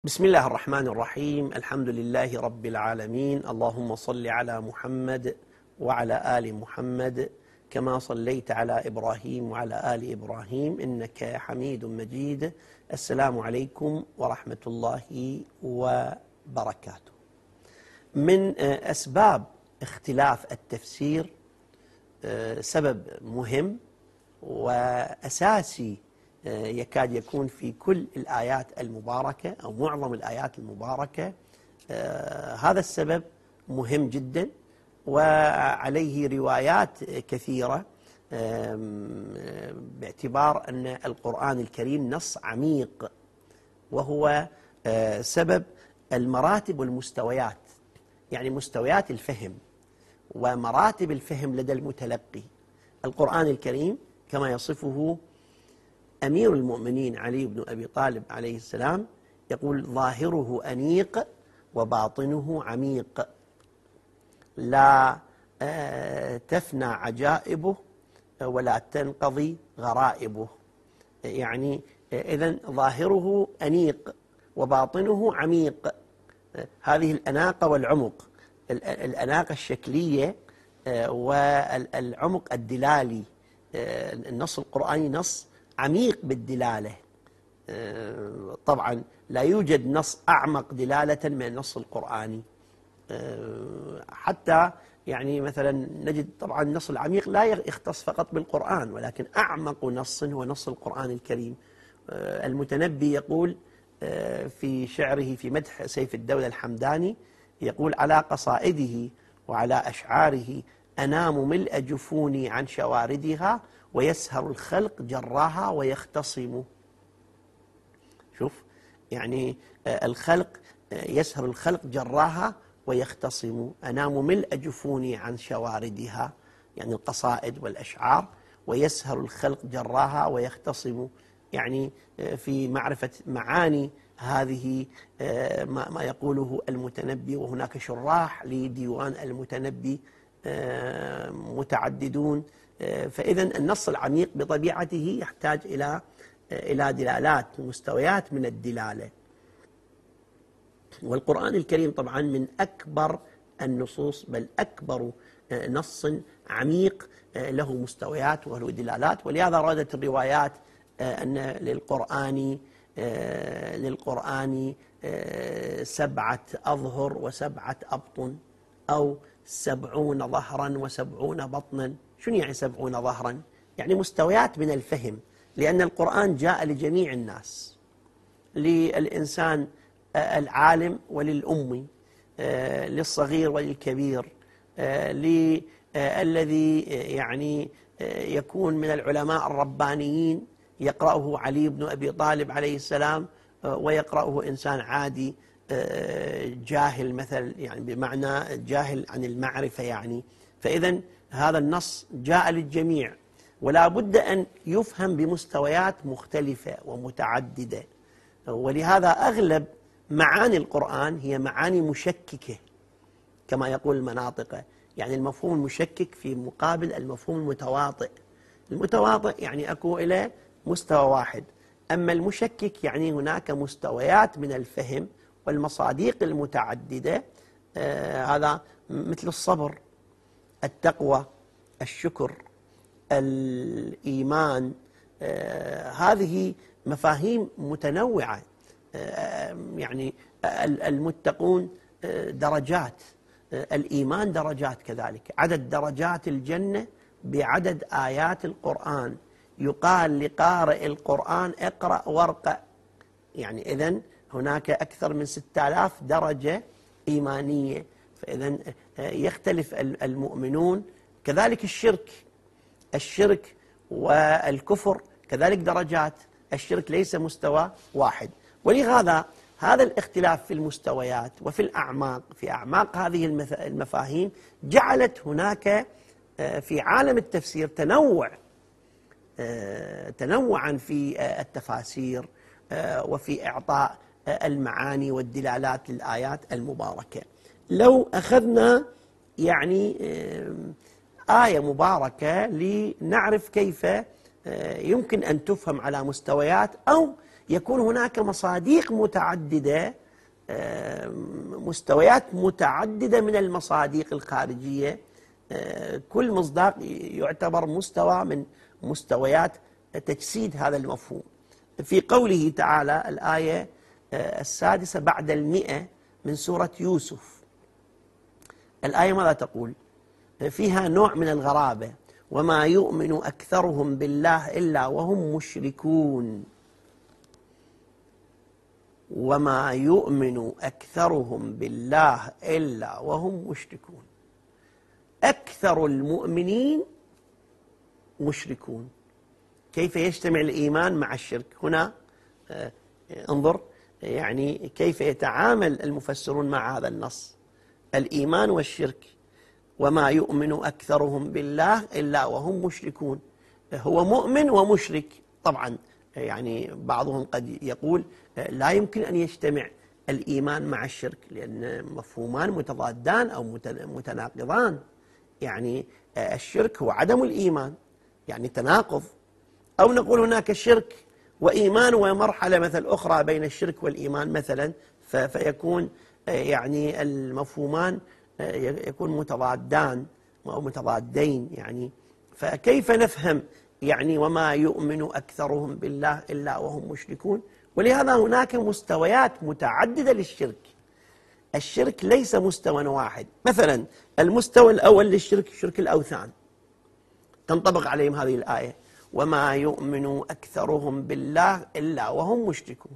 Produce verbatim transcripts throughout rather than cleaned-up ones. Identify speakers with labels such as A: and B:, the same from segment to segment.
A: بسم الله الرحمن الرحيم. الحمد لله رب العالمين. اللهم صل على محمد وعلى آل محمد كما صليت على إبراهيم وعلى آل إبراهيم إنك حميد مجيد. السلام عليكم ورحمة الله وبركاته. من أسباب اختلاف التفسير سبب مهم وأساسي يكاد يكون في كل الآيات المباركة أو معظم الآيات المباركة. هذا السبب مهم جدا وعليه روايات كثيرة، باعتبار أن القرآن الكريم نص عميق، وهو سبب المراتب والمستويات، يعني مستويات الفهم ومراتب الفهم لدى المتلقي. القرآن الكريم كما يصفه أمير المؤمنين علي بن أبي طالب عليه السلام يقول: ظاهره أنيق وباطنه عميق، لا تفنى عجائبه ولا تنقضي غرائبه. يعني إذن ظاهره أنيق وباطنه عميق. هذه الأناقة والعمق، الأناقة الشكلية والعمق الدلالي. النص القرآني نص عميق بالدلالة. طبعا لا يوجد نص أعمق دلالة من النص القرآني. حتى يعني مثلا نجد طبعا النص العميق لا يختص فقط بالقرآن، ولكن أعمق نص هو نص القرآن الكريم. المتنبي يقول في شعره في مدح سيف الدولة الحمداني، يقول: على قصائده وعلى أشعاره أنام ملء جفوني عن شواردها ويسهر الخلق جراها ويختصم. شوف، يعني الخلق يسهر الخلق جراها ويختصم. أنام ملء جفوني عن شواردها، يعني القصائد والأشعار، ويسهر الخلق جراها ويختصم، يعني في معرفة معاني هذه ما يقوله المتنبي. وهناك شراح لديوان المتنبي متعددون. فإذا النص العميق بطبيعته يحتاج إلى إلى دلالات ومستويات من الدلالة. والقرآن الكريم طبعا من أكبر النصوص، بل أكبر نص عميق له مستويات وله دلالات. ولهذا وردت الروايات أن للقرآن للقرآن سبعة أظهر وسبعة أبطن، أو سبعون ظهرا وسبعون بطنا. شنو يعني سبعون ظهرا؟ يعني مستويات من الفهم، لأن القرآن جاء لجميع الناس، للإنسان العالم وللأمي، للصغير وللكبير، للذي يعني يكون من العلماء الربانيين يقرأه علي بن أبي طالب عليه السلام، ويقرأه إنسان عادي جاهل مثل، يعني بمعنى جاهل عن المعرفة يعني. فإذا هذا النص جاء للجميع، ولا بد أن يفهم بمستويات مختلفة ومتعددة. ولهذا أغلب معاني القرآن هي معاني مشككة كما يقول المناطق، يعني المفهوم المشكك في مقابل المفهوم المتواطئ. المتواطئ يعني أكو إلى مستوى واحد، أما المشكك يعني هناك مستويات من الفهم والمصادق المتعددة. آه هذا مثل الصبر، التقوى، الشكر، الإيمان. آه هذه مفاهيم متنوعة. آه يعني المتقون درجات، الإيمان درجات كذلك. عدد درجات الجنة بعدد آيات القرآن. يقال لقارئ القرآن: اقرأ وارقع. يعني إذن هناك أكثر من ستة آلاف درجة إيمانية. فإذن يختلف المؤمنون. كذلك الشرك، الشرك والكفر كذلك درجات. الشرك ليس مستوى واحد. ولهذا هذا الاختلاف في المستويات وفي الأعماق، في أعماق هذه المفاهيم، جعلت هناك في عالم التفسير تنوع تنوعا في التفاسير وفي إعطاء المعاني والدلالات للآيات المباركة. لو أخذنا يعني آية مباركة لنعرف كيف يمكن أن تفهم على مستويات، أو يكون هناك مصادق متعددة، مستويات متعددة من المصادق الخارجية، كل مصداق يعتبر مستوى من مستويات تجسيد هذا المفهوم. في قوله تعالى الآية السادسة بعد المئة من سورة يوسف، الآية ماذا تقول؟ فيها نوع من الغرابة: وما يؤمن أكثرهم بالله إلا وهم مشركون. وما يؤمن أكثرهم بالله إلا وهم مشركون. أكثر المؤمنين مشركون. كيف يجتمع الإيمان مع الشرك؟ هنا انظر يعني كيف يتعامل المفسرون مع هذا النص: الإيمان والشرك. وما يؤمن أكثرهم بالله إلا وهم مشركون. هو مؤمن ومشرك. طبعا يعني بعضهم قد يقول لا يمكن أن يجتمع الإيمان مع الشرك، لأن مفهومان متضادان أو متناقضان. يعني الشرك هو عدم الإيمان، يعني تناقض. أو نقول هناك شرك وإيمان ومرحلة مثل أخرى بين الشرك والإيمان مثلا، فيكون يعني المفهومان يكون متضادان أو متضادين. يعني فكيف نفهم يعني وما يؤمن أكثرهم بالله إلا وهم مشركون؟ ولهذا هناك مستويات متعددة للشرك. الشرك ليس مستوى واحد. مثلا المستوى الأول للشرك شرك الأوثان، تنطبق عليهم هذه الآية: وما يؤمن أكثرهم بالله إلا وهم مشركون.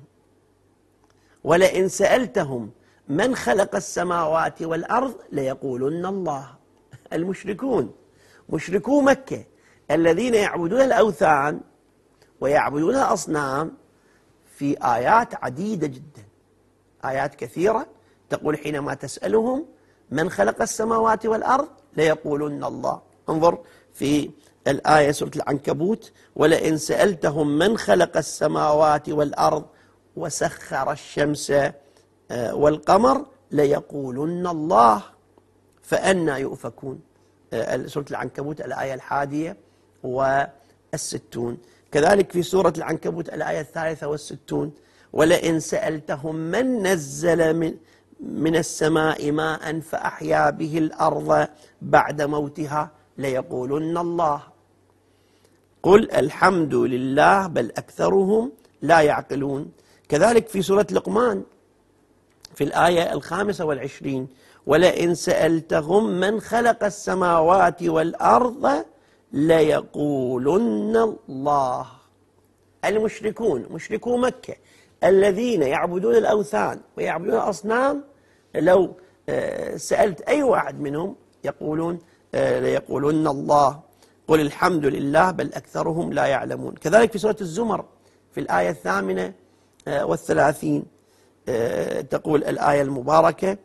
A: ولئن سألتهم من خلق السماوات والأرض ليقولن الله. المشركون، مشركو مكة الذين يعبدون الأوثان ويعبدون الأصنام، في آيات عديدة جدا، آيات كثيرة تقول حينما تسألهم من خلق السماوات والأرض ليقولن الله. انظر في الآية سورة العنكبوت: ولئن سألتهم من خلق السماوات والأرض وسخر الشمس والقمر ليقولن الله فأنى يؤفكون. سورة العنكبوت الآية الحادية والستون. كذلك في سورة العنكبوت الآية الثالثة والستون: ولئن سألتهم من نزل من, من السماء ماء فأحيا به الأرض بعد موتها ليقولن الله قل الحمد لله بل أكثرهم لا يعقلون. كذلك في سورة لقمان في الآية الخامسة والعشرين: ولئن سألتهم من خلق السماوات والأرض ليقولن الله. المشركون، مشركو مكة الذين يعبدون الأوثان ويعبدون الأصنام، لو سألت أي واحد منهم يقولون ليقولن الله قل الحمد لله بل أكثرهم لا يعلمون. كذلك في سورة الزمر في الآية الثامنة والثلاثين تقول الآية المباركة: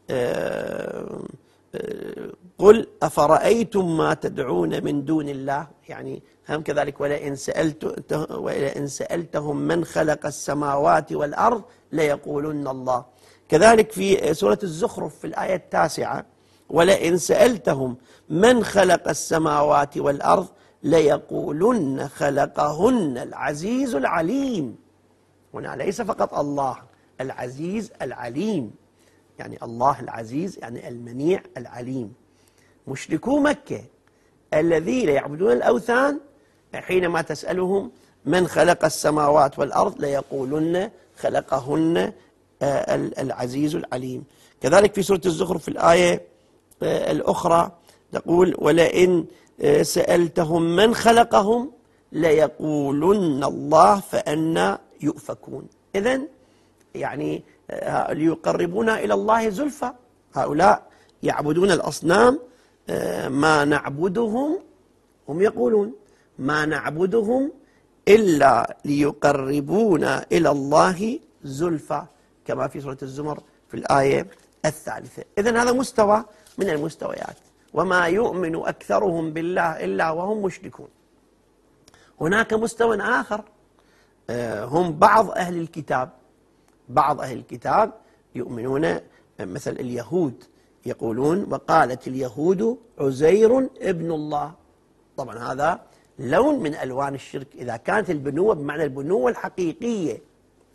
A: قل أفرأيتم ما تدعون من دون الله. يعني هم كذلك: ولئن سألت ولئن سألتهم من خلق السماوات والأرض ليقولن الله. كذلك في سورة الزخرف في الآية التاسعة: ولئن سألتهم من خلق السماوات والأرض ليقولن خلقهن العزيز العليم. هنا ليس فقط الله العزيز العليم، يعني الله العزيز يعني المنيع العليم. مشركو مكة الذين يعبدون الأوثان حينما تسألهم من خلق السماوات والأرض ليقولن خلقهن العزيز العليم. كذلك في سورة الزخرف في الآية الأخرى تقول: ولئن سألتهم من خلقهم ليقولن الله فأنى يؤفكون. إذن يعني ليقربونا إلى الله زلفى. هؤلاء يعبدون الأصنام، ما نعبدهم، هم يقولون ما نعبدهم إلا ليقربونا إلى الله زلفى، كما في سورة الزمر في الآية الثالثة. إذن هذا مستوى من المستويات. وما يؤمن أكثرهم بالله إلا وهم مشركون. هناك مستوى آخر، هم بعض أهل الكتاب. بعض أهل الكتاب يؤمنون، مثل اليهود يقولون: وقالت اليهود عزير ابن الله. طبعا هذا لون من ألوان الشرك. إذا كانت البنوة بمعنى البنوة الحقيقية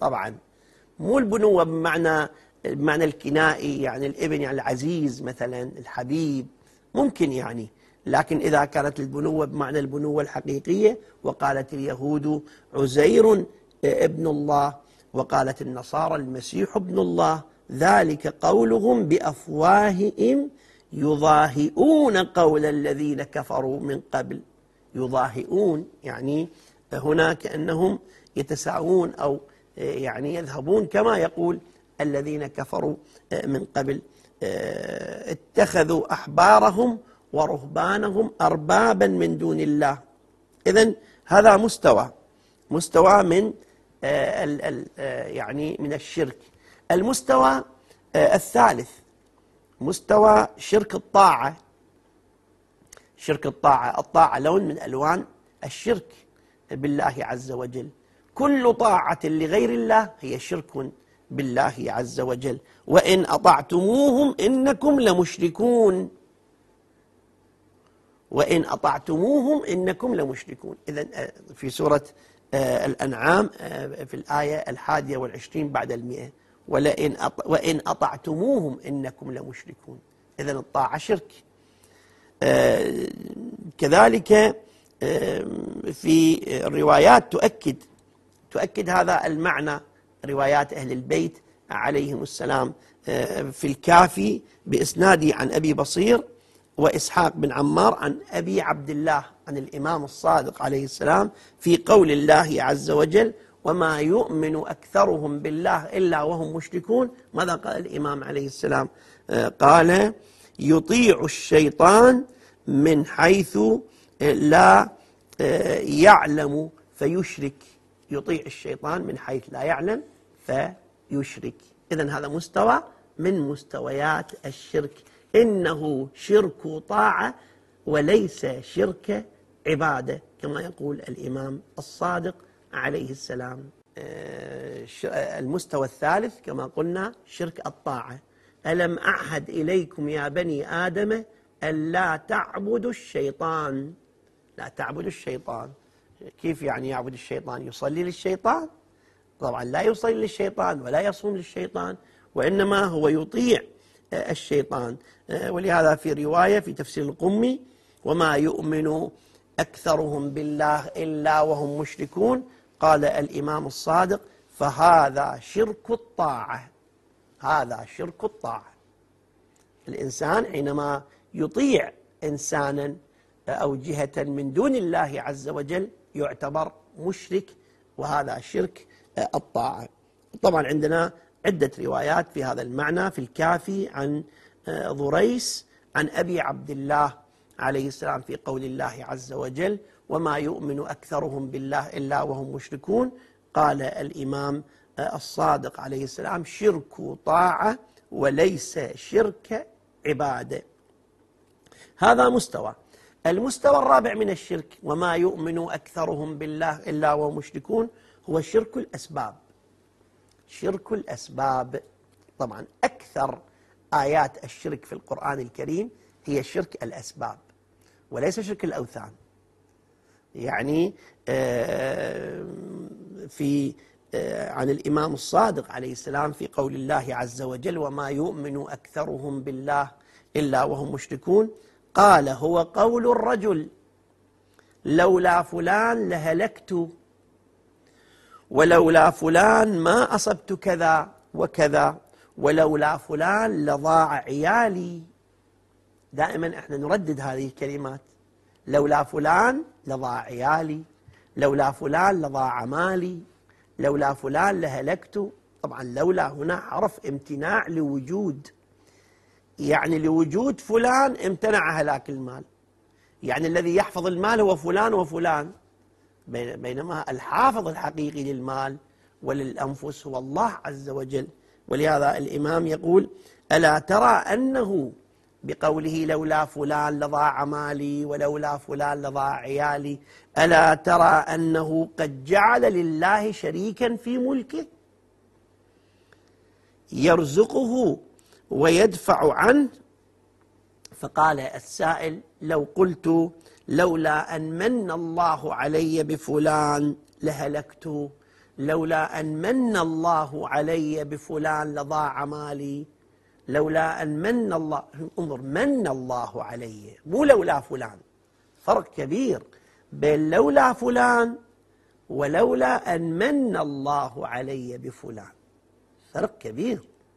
A: طبعا، مو البنوة بمعنى بمعنى الكنائي، يعني الابن يعني العزيز مثلا الحبيب، ممكن يعني، لكن إذا كانت البنوة بمعنى البنوة الحقيقية، وقالت اليهود عزير ابن الله، وقالت النصارى المسيح ابن الله، ذلك قولهم بأفواههم يضاهئون قول الذين كفروا من قبل. يضاهئون يعني هنا كأنهم يتساوون أو يعني يذهبون كما يقول الذين كفروا من قبل، اتخذوا أحبارهم ورهبانهم أربابا من دون الله. إذن هذا مستوى مستوى من يعني من الشرك. المستوى الثالث مستوى شرك الطاعة. شرك الطاعة، الطاعة لون من ألوان الشرك بالله عز وجل. كل طاعة لغير الله هي شرك بالله عز وجل. وإن أطعتموهم إنكم لمشركون. وإن أطعتموهم إنكم لمشركون. إذن في سورة الأنعام في الآية الحادية والعشرين بعد المئة، ولئن وإن أطعتموهم إنكم لمشركون. إذن الطاعة شرك. كذلك في الروايات تؤكد تؤكد هذا المعنى، روايات أهل البيت عليهم السلام. في الكافي بإسنادي عن أبي بصير وإسحاق بن عمار عن أبي عبد الله عن الإمام الصادق عليه السلام في قول الله عز وجل: وما يؤمن أكثرهم بالله إلا وهم مشركون. ماذا قال الإمام عليه السلام؟ قال: يطيع الشيطان من حيث لا يعلم فيشرك. يطيع الشيطان من حيث لا يعلم فيشرك. إذن هذا مستوى من مستويات الشرك. إنه شرك طاعة وليس شرك عبادة، كما يقول الإمام الصادق عليه السلام. المستوى الثالث كما قلنا شرك الطاعة. ألم أعهد إليكم يا بني آدم ألا تعبدوا الشيطان. لا تعبدوا الشيطان. كيف يعني يعبد الشيطان؟ يصلي للشيطان؟ طبعا لا يصلي للشيطان ولا يصوم للشيطان، وإنما هو يطيع الشيطان. ولهذا في رواية في تفسير القمي: وما يؤمن أكثرهم بالله إلا وهم مشركون. قال الإمام الصادق: فهذا شرك الطاعة. هذا شرك الطاعة. الإنسان حينما يطيع إنسانا أو جهة من دون الله عز وجل يعتبر مشرك، وهذا شرك الطاعة. طبعا عندنا عدة روايات في هذا المعنى في الكافي عن ضريس عن أبي عبد الله عليه السلام في قول الله عز وجل: وما يؤمن أكثرهم بالله إلا وهم مشركون. قال الإمام الصادق عليه السلام: شرك طاعة وليس شرك عبادة. هذا مستوى. المستوى الرابع من الشرك: وما يؤمن أكثرهم بالله إلا وهم مشركون، هو شرك الأسباب. شرك الأسباب. طبعا أكثر آيات الشرك في القرآن الكريم هي شرك الأسباب وليس شرك الأوثان. يعني في عن الإمام الصادق عليه السلام في قول الله عز وجل: وما يؤمن أكثرهم بالله إلا وهم مشركون، قال: هو قول الرجل لولا فلان لهلكت، ولولا فلان ما أصبت كذا وكذا، ولولا فلان لضاع عيالي. دائما احنا نردد هذه الكلمات: لولا فلان لضاع عيالي، لولا فلان لضاع مالي، لولا فلان لهلكت. طبعا لولا هنا حرف امتناع لوجود، يعني لوجود فلان امتنع هلاك المال، يعني الذي يحفظ المال هو فلان وفلان، بينما الحافظ الحقيقي للمال وللأنفس هو الله عز وجل. ولهذا الإمام يقول: ألا ترى أنه بقوله لولا فلان لضاع مالي ولولا فلان لضاع عيالي، ألا ترى أنه قد جعل لله شريكا في ملكه يرزقه ويدفع عنه؟ فقال السائل: لو قلت لولا أن من الله علي بفلان لهلكت، لولا أن من الله علي بفلان لضاع مالي، لولا أن من الله، انظر من الله علي مو لولا فلان، فرق كبير بين لولا فلان ولولا أن من الله علي بفلان، فرق كبير.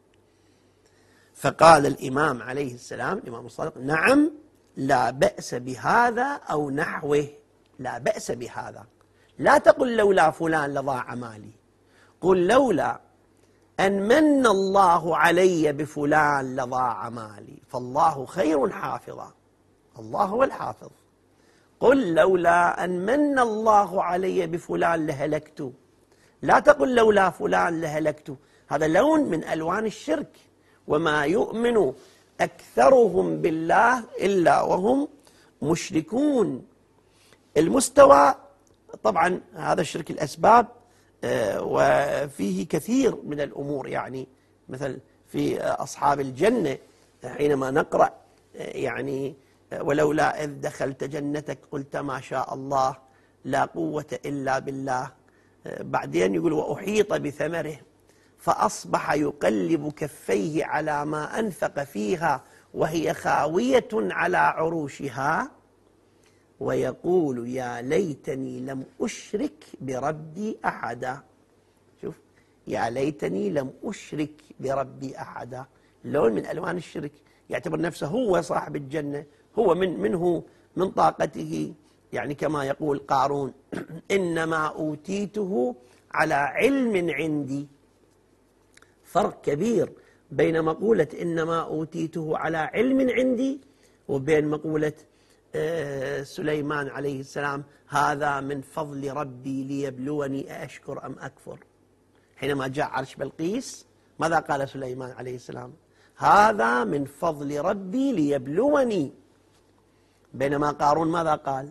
A: فقال الإمام عليه السلام الإمام الصادق: نعم لا بأس بهذا أو نحوه، لا بأس بهذا. لا تقل لولا فلان لضاع مالي، قل لولا أن من الله علي بفلان لضاع مالي، فالله خير حافظا، الله هو الحافظ. قل لولا أن من الله علي بفلان لهلكت، لا تقل لولا فلان لهلكت، هذا لون من ألوان الشرك. وما يؤمن أكثرهم بالله إلا وهم مشركون. المستوى طبعا هذا شرك الأسباب، وفيه كثير من الأمور، يعني مثل في أصحاب الجنة حينما نقرأ يعني ولولا إذ دخلت جنتك قلت ما شاء الله لا قوة إلا بالله، بعدين يقول وأحيط بثمره فأصبح يقلب كفيه على ما أنفق فيها وهي خاوية على عروشها ويقول يا ليتني لم أشرك بربي أحدا. شوف، يا ليتني لم أشرك بربي أحدا، لون من ألوان الشرك، يعتبر نفسه هو صاحب الجنة، هو من منه من طاقته، يعني كما يقول قارون إنما أوتيته على علم عندي. فرق كبير بين مقولة إنما أوتيته على علم عندي وبين مقولة سليمان عليه السلام هذا من فضل ربي ليبلوني أأشكر أم أكفر. حينما جاء عرش بلقيس ماذا قال سليمان عليه السلام؟ هذا من فضل ربي ليبلوني. بينما قارون ماذا قال؟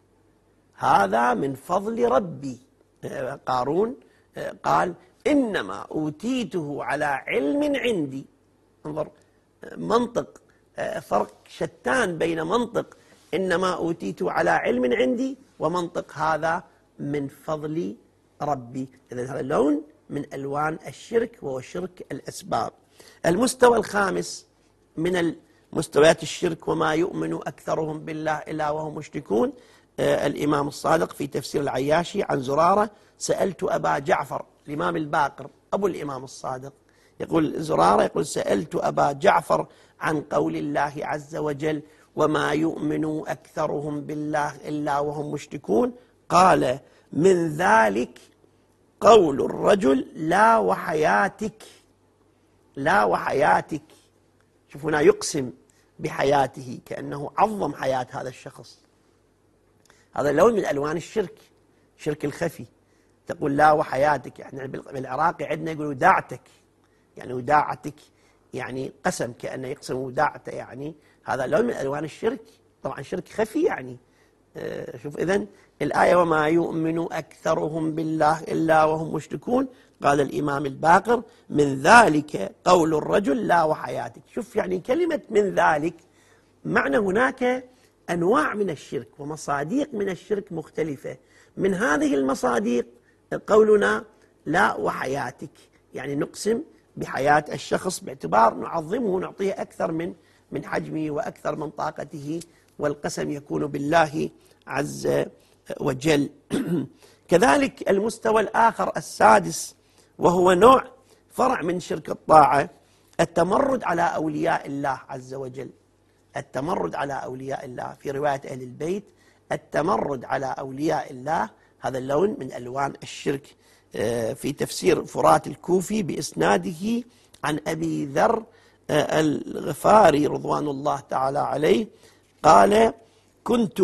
A: هذا من فضل ربي. قارون قال إنما أوتيته على علم عندي. انظر منطق، فرق شتان بين منطق إنما أوتيته على علم عندي ومنطق هذا من فضل ربي. إذن هذا لون من ألوان الشرك وهو شرك الأسباب. المستوى الخامس من مستويات الشرك وما يؤمن أكثرهم بالله إلا وهم مشركون. آه الإمام الصادق في تفسير العياشي عن زرارة سألت أبا جعفر، الإمام الباقر أبو الإمام الصادق، يقول زرارة يقول سألت أبا جعفر عن قول الله عز وجل وما يؤمن أكثرهم بالله إلا وهم مشركون، قال من ذلك قول الرجل لا وحياتك، لا وحياتك. شوف هنا يقسم بحياته كأنه عظم حياة هذا الشخص. هذا لون من ألوان الشرك، شرك الخفي. تقول لا وحياتك، يعني بالعراقي عندنا يقولوا وداعتك، يعني وداعتك يعني قسم، كأنه يقسم وداعته، يعني هذا لون من ألوان الشرك، طبعا شرك خفي. يعني آه شوف إذن الآية وما يؤمن أكثرهم بالله إلا وهم مشركون، قال الإمام الباقر من ذلك قول الرجل لا وحياتك. شوف يعني كلمة من ذلك معنى هناك أنواع من الشرك ومصاديق من الشرك مختلفة. من هذه المصاديق قولنا لا وحياتك، يعني نقسم بحياة الشخص باعتبار نعظمه ونعطيه أكثر من من حجمه وأكثر من طاقته، والقسم يكون بالله عز وجل. كذلك المستوى الآخر السادس وهو نوع فرع من شرك الطاعة، التمرد على أولياء الله عز وجل. التمرد على أولياء الله في رواية أهل البيت التمرد على أولياء الله، هذا اللون من ألوان الشرك. في تفسير فرات الكوفي بإسناده عن أبي ذر الغفاري رضوان الله تعالى عليه قال كنت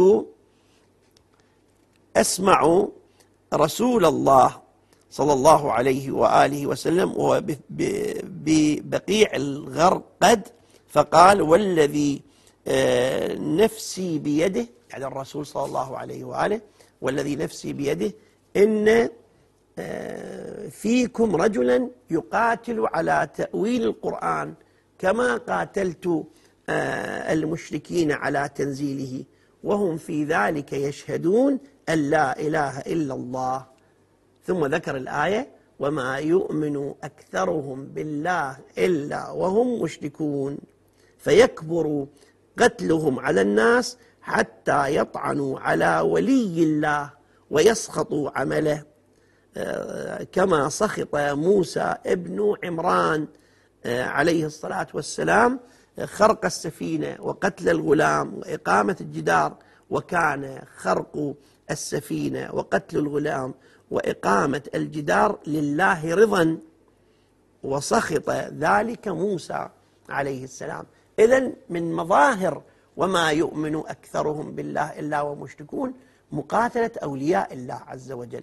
A: أسمع رسول الله صلى الله عليه وآله وسلم وهو ببقيع الغرقد فقال والذي نفسي بيده، يعني الرسول صلى الله عليه وآله، والذي نفسي بيده إن فيكم رجلا يقاتل على تأويل القرآن كما قاتلت المشركين على تنزيله وهم في ذلك يشهدون أن لا إله إلا الله. ثم ذكر الآية: وما يؤمن أكثرهم بالله إلا وهم مشركون فيكبر قتلهم على الناس حتى يطعنوا على ولي الله ويسخطوا عمله، كما سخط موسى ابن عمران عليه الصلاة والسلام خرق السفينة وقتل الغلام وإقامة الجدار، وكان خرق السفينة وقتل الغلام وإقامة الجدار لله رضا، وسخط ذلك موسى عليه السلام. إذن من مظاهر وما يؤمن أكثرهم بالله إلا وهم مشركون مقاتلة أولياء الله عز وجل.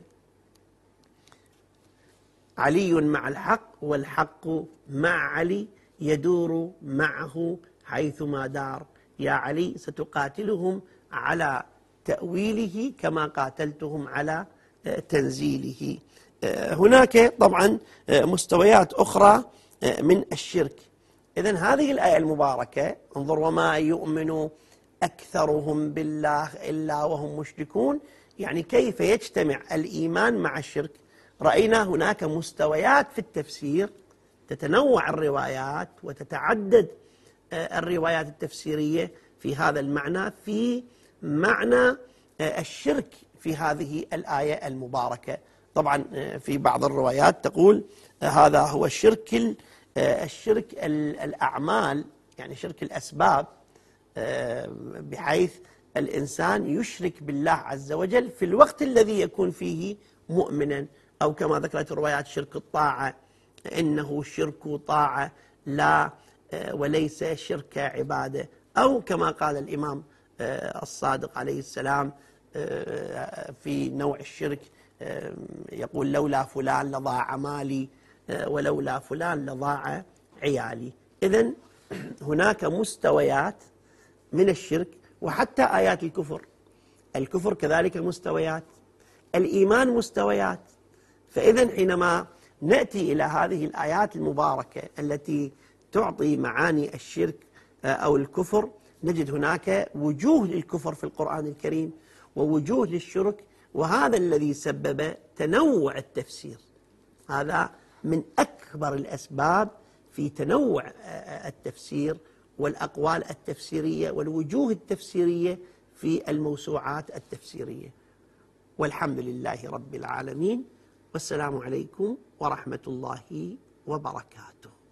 A: علي مع الحق والحق مع علي يدور معه حيثما دار، يا علي ستقاتلهم على تأويله كما قاتلتهم على تنزيله. هناك طبعا مستويات أخرى من الشرك. إذن هذه الآية المباركة، انظر: وما يؤمن أكثرهم بالله إلا وهم مشركون، يعني كيف يجتمع الإيمان مع الشرك. رأينا هناك مستويات في التفسير، تتنوع الروايات وتتعدد الروايات التفسيرية في هذا المعنى، في معنى الشرك في هذه الآية المباركة. طبعا في بعض الروايات تقول هذا هو الشرك الشرك الأعمال، يعني شرك الأسباب، بحيث الإنسان يشرك بالله عز وجل في الوقت الذي يكون فيه مؤمنا، أو كما ذكرت الروايات شرك الطاعة، إنه شرك طاعة لا وليس شرك عبادة، أو كما قال الإمام الصادق عليه السلام في نوع الشرك، يقول: لولا فلان لضاع مالي ولولا فلان لضاع عيالي. إذن هناك مستويات من الشرك، وحتى آيات الكفر. الكفر كذلك مستويات، الإيمان مستويات. فإذن حينما نأتي إلى هذه الآيات المباركة التي تعطي معاني الشرك أو الكفر، نجد هناك وجوه للكفر في القرآن الكريم ووجوه للشرك، وهذا الذي سبب تنوع التفسير. هذا من أكبر الأسباب في تنوع التفسير والأقوال التفسيرية والوجوه التفسيرية في الموسوعات التفسيرية. والحمد لله رب العالمين، والسلام عليكم ورحمة الله وبركاته.